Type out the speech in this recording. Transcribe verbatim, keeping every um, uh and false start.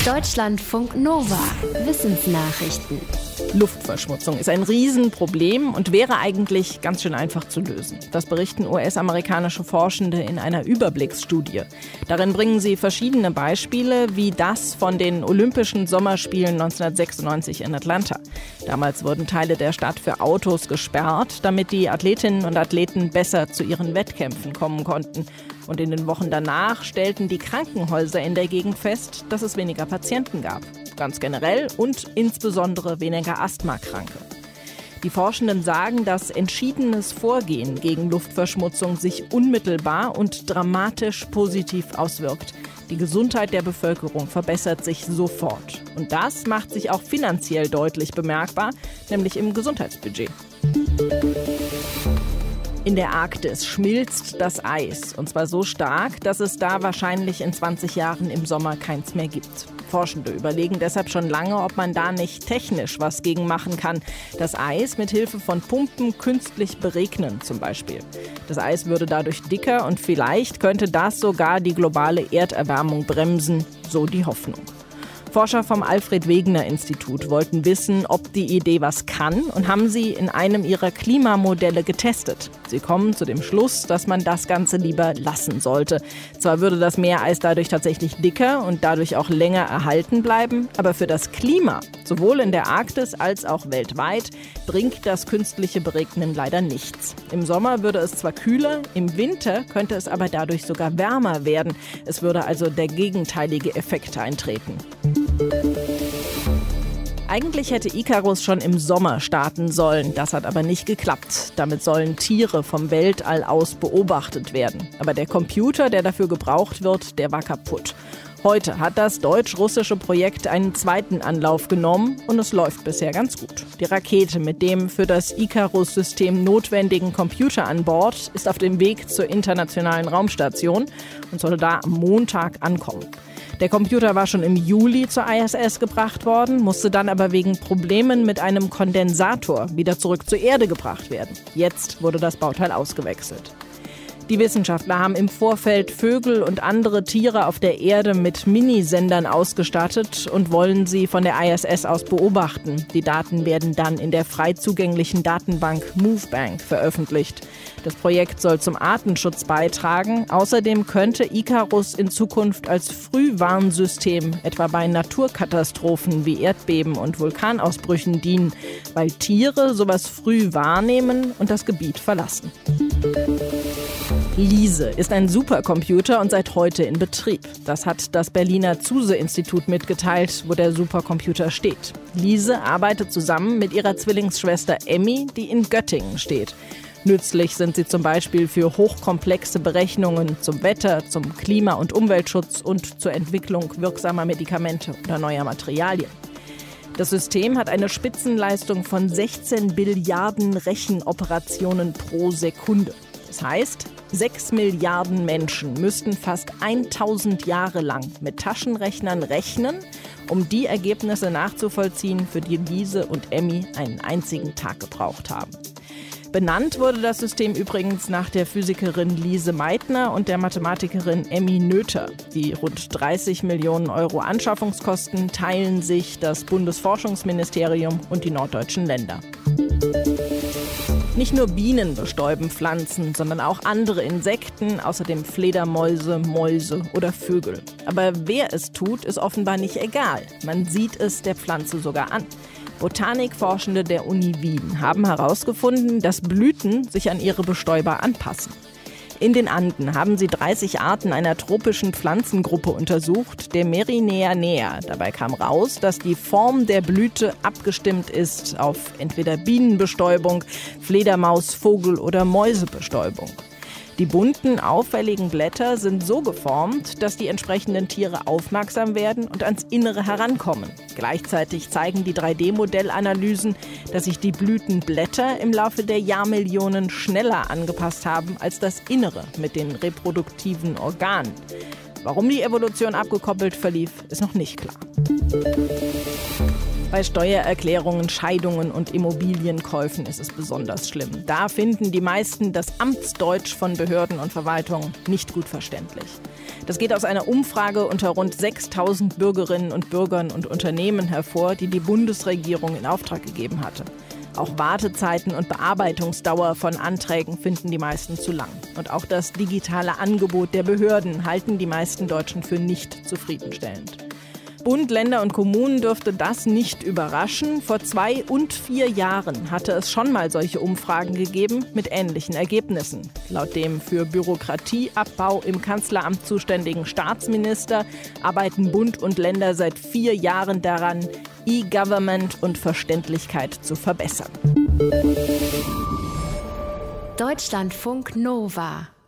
Deutschlandfunk Nova. Wissensnachrichten. Luftverschmutzung ist ein Riesenproblem und wäre eigentlich ganz schön einfach zu lösen. Das berichten U S-amerikanische Forschende in einer Überblicksstudie. Darin bringen sie verschiedene Beispiele, wie das von den Olympischen Sommerspielen neunzehnhundertsechsundneunzig in Atlanta. Damals wurden Teile der Stadt für Autos gesperrt, damit die Athletinnen und Athleten besser zu ihren Wettkämpfen kommen konnten. Und in den Wochen danach stellten die Krankenhäuser in der Gegend fest, dass es weniger Patienten gab. Ganz generell und insbesondere weniger Asthmakranke. Die Forschenden sagen, dass entschiedenes Vorgehen gegen Luftverschmutzung sich unmittelbar und dramatisch positiv auswirkt. Die Gesundheit der Bevölkerung verbessert sich sofort. Und das macht sich auch finanziell deutlich bemerkbar, nämlich im Gesundheitsbudget. In der Arktis schmilzt das Eis, und zwar so stark, dass es da wahrscheinlich in zwanzig Jahren im Sommer keins mehr gibt. Forschende überlegen deshalb schon lange, ob man da nicht technisch was gegen machen kann. Das Eis mit Hilfe von Pumpen künstlich beregnen zum Beispiel. Das Eis würde dadurch dicker und vielleicht könnte das sogar die globale Erderwärmung bremsen, so die Hoffnung. Forscher vom Alfred-Wegener-Institut wollten wissen, ob die Idee was kann und haben sie in einem ihrer Klimamodelle getestet. Sie kommen zu dem Schluss, dass man das Ganze lieber lassen sollte. Zwar würde das Meereis dadurch tatsächlich dicker und dadurch auch länger erhalten bleiben, aber für das Klima, sowohl in der Arktis als auch weltweit, bringt das künstliche Beregnen leider nichts. Im Sommer würde es zwar kühler, im Winter könnte es aber dadurch sogar wärmer werden. Es würde also der gegenteilige Effekt eintreten. Eigentlich hätte Icarus schon im Sommer starten sollen. Das hat aber nicht geklappt. Damit sollen Tiere vom Weltall aus beobachtet werden. Aber der Computer, der dafür gebraucht wird, der war kaputt. Heute hat das deutsch-russische Projekt einen zweiten Anlauf genommen und es läuft bisher ganz gut. Die Rakete mit dem für das Icarus-System notwendigen Computer an Bord ist auf dem Weg zur internationalen Raumstation und soll da am Montag ankommen. Der Computer war schon im Juli zur I S S gebracht worden, musste dann aber wegen Problemen mit einem Kondensator wieder zurück zur Erde gebracht werden. Jetzt wurde das Bauteil ausgewechselt. Die Wissenschaftler haben im Vorfeld Vögel und andere Tiere auf der Erde mit Minisendern ausgestattet und wollen sie von der I S S aus beobachten. Die Daten werden dann in der frei zugänglichen Datenbank MoveBank veröffentlicht. Das Projekt soll zum Artenschutz beitragen. Außerdem könnte Icarus in Zukunft als Frühwarnsystem etwa bei Naturkatastrophen wie Erdbeben und Vulkanausbrüchen dienen, weil Tiere sowas früh wahrnehmen und das Gebiet verlassen. LISE ist ein Supercomputer und seit heute in Betrieb. Das hat das Berliner Zuse-Institut mitgeteilt, wo der Supercomputer steht. LISE arbeitet zusammen mit ihrer Zwillingsschwester Emmy, die in Göttingen steht. Nützlich sind sie zum Beispiel für hochkomplexe Berechnungen zum Wetter, zum Klima- und Umweltschutz und zur Entwicklung wirksamer Medikamente oder neuer Materialien. Das System hat eine Spitzenleistung von sechzehn Billiarden Rechenoperationen pro Sekunde. Das heißt, sechs Milliarden Menschen müssten fast tausend Jahre lang mit Taschenrechnern rechnen, um die Ergebnisse nachzuvollziehen, für die Lise und Emmy einen einzigen Tag gebraucht haben. Benannt wurde das System übrigens nach der Physikerin Lise Meitner und der Mathematikerin Emmy Noether. Die rund dreißig Millionen Euro Anschaffungskosten teilen sich das Bundesforschungsministerium und die norddeutschen Länder. Nicht nur Bienen bestäuben Pflanzen, sondern auch andere Insekten, außerdem Fledermäuse, Mäuse oder Vögel. Aber wer es tut, ist offenbar nicht egal. Man sieht es der Pflanze sogar an. Botanikforschende der Uni Wien haben herausgefunden, dass Blüten sich an ihre Bestäuber anpassen. In den Anden haben sie dreißig Arten einer tropischen Pflanzengruppe untersucht, der Merineanea. Dabei kam raus, dass die Form der Blüte abgestimmt ist auf entweder Bienenbestäubung, Fledermaus-, Vogel- oder Mäusebestäubung. Die bunten, auffälligen Blätter sind so geformt, dass die entsprechenden Tiere aufmerksam werden und ans Innere herankommen. Gleichzeitig zeigen die drei D Modellanalysen, dass sich die Blütenblätter im Laufe der Jahrmillionen schneller angepasst haben als das Innere mit den reproduktiven Organen. Warum die Evolution abgekoppelt verlief, ist noch nicht klar. Bei Steuererklärungen, Scheidungen und Immobilienkäufen ist es besonders schlimm. Da finden die meisten das Amtsdeutsch von Behörden und Verwaltungen nicht gut verständlich. Das geht aus einer Umfrage unter rund sechstausend Bürgerinnen und Bürgern und Unternehmen hervor, die die Bundesregierung in Auftrag gegeben hatte. Auch Wartezeiten und Bearbeitungsdauer von Anträgen finden die meisten zu lang. Und auch das digitale Angebot der Behörden halten die meisten Deutschen für nicht zufriedenstellend. Bund, Länder und Kommunen dürfte das nicht überraschen. Vor zwei und vier Jahren hatte es schon mal solche Umfragen gegeben mit ähnlichen Ergebnissen. Laut dem für Bürokratieabbau im Kanzleramt zuständigen Staatsminister arbeiten Bund und Länder seit vier Jahren daran, E-Government und Verständlichkeit zu verbessern. Deutschlandfunk Nova